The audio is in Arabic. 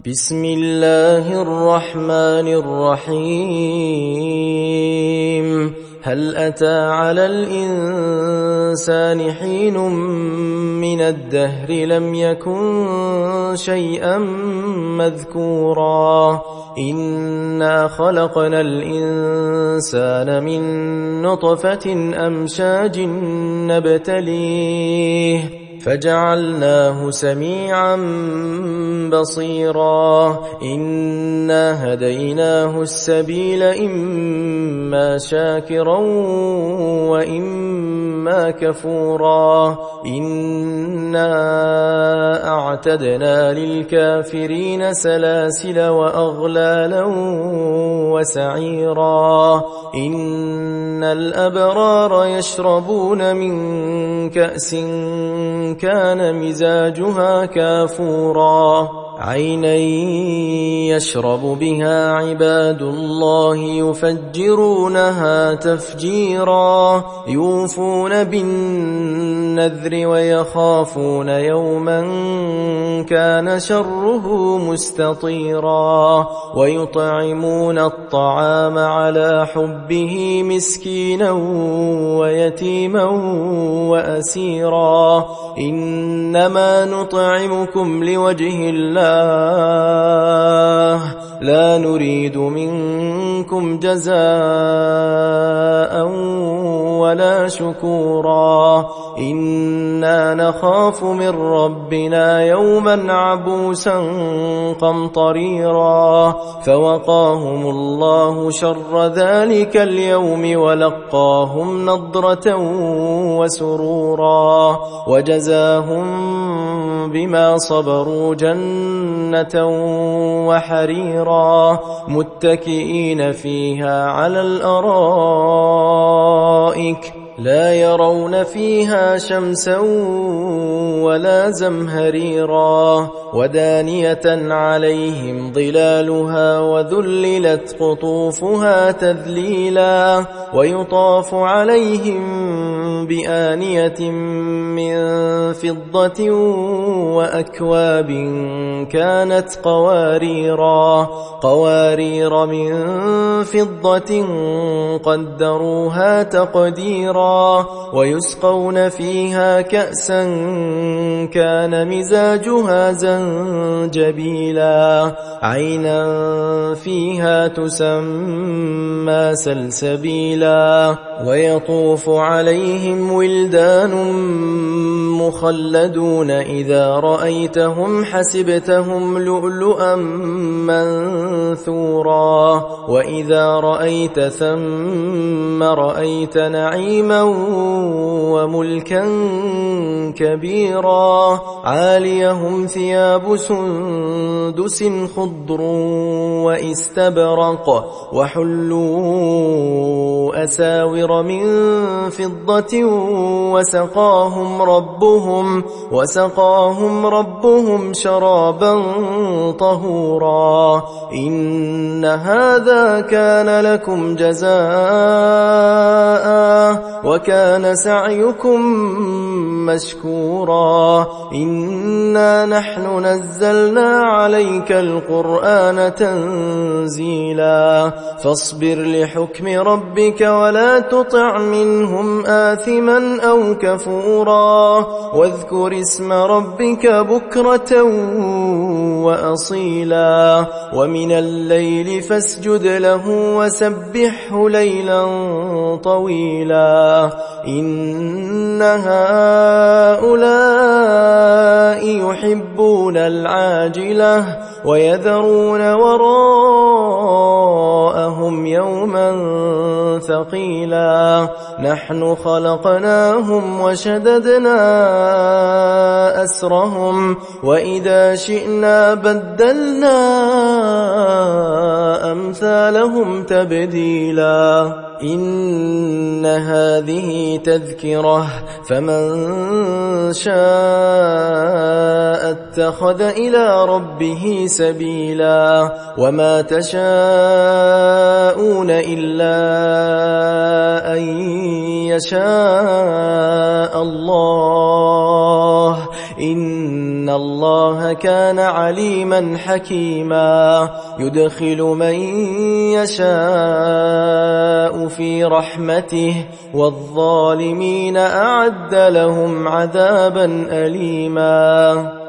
بسم الله الرحمن الرحيم. هل أتى على الإنسان حين من الدهر لم يكن شيئا مذكورا إنا خلقنا الإنسان من نطفة أمشاج نبتليه فجعلناه سميعا بصيرا إنا هديناه السبيل إما شاكرا وإما كفورا إنا أعتدنا للكافرين سلاسل وأغلالا وسعيرا إن الأبرار يشربون من كأس كان مزاجها كافورا عينا يشرب بها عباد الله يفجرونها تفجيرا يوفون بالنذر ويخافون يوما كان شره مستطيرا ويطعمون الطعام على حبه مسكينا ويتيما وأسيرا إنما نطعمكم لوجه الله لا نريد منكم جزاء ولا شكورا إنا نخاف من ربنا يوما عبوسا قمطريرا فوقاهم الله شر ذلك اليوم ولقاهم نضرة وسرورا وجزاهم بما صبروا جنة وحريرا متكئين فيها على الأرائك لا يرون فيها شمسا ولا زمهريرا ودانية عليهم ظلالها وذللت قطوفها تذليلا ويطاف عليهم بآنية من فضة وأكواب كانت قوارير من فضة قدروها تقديرا ويسقون فيها كأسا كان مزاجها زنجبيلا عينا فيها تسمى سلسبيلا ويطوف عليهم ولدان مخلدون إذا رأيتهم حسبتهم لؤلؤا منثورا وإذا رأيت ثم رأيت نعيما وملكا كبيرا عاليهم ثياب سندس خضر واستبرق وحلوا أساور من فضة وسقاهم ربهم شرابا طهورا إن هذا كان لكم جزاء وكان سعيكم مشكورا إنا نحن نزلنا عليك القرآن تنزيلا فاصبر لحكم ربك ولا تطع منهم آثما أو كفورا واذكر اسم ربك بكرة وأصيلا ومن الليل فاسجد له وسبحه ليلا طويلا إن هؤلاء يحبون العاجلة ويذرون وراءهم يوما ثقيلا نحن خلقناهم وشددنا أسرهم وإذا شئنا بدلنا أمثالهم تبديلا إن هذه تذكرة فمن شاء اتخذ إلى ربه سبيلا وما تشاءون إلا أن يشاء الله إن إن الله كان عليما حكيما يدخل من يشاء في رحمته والظالمين أعد لهم عذابا أليما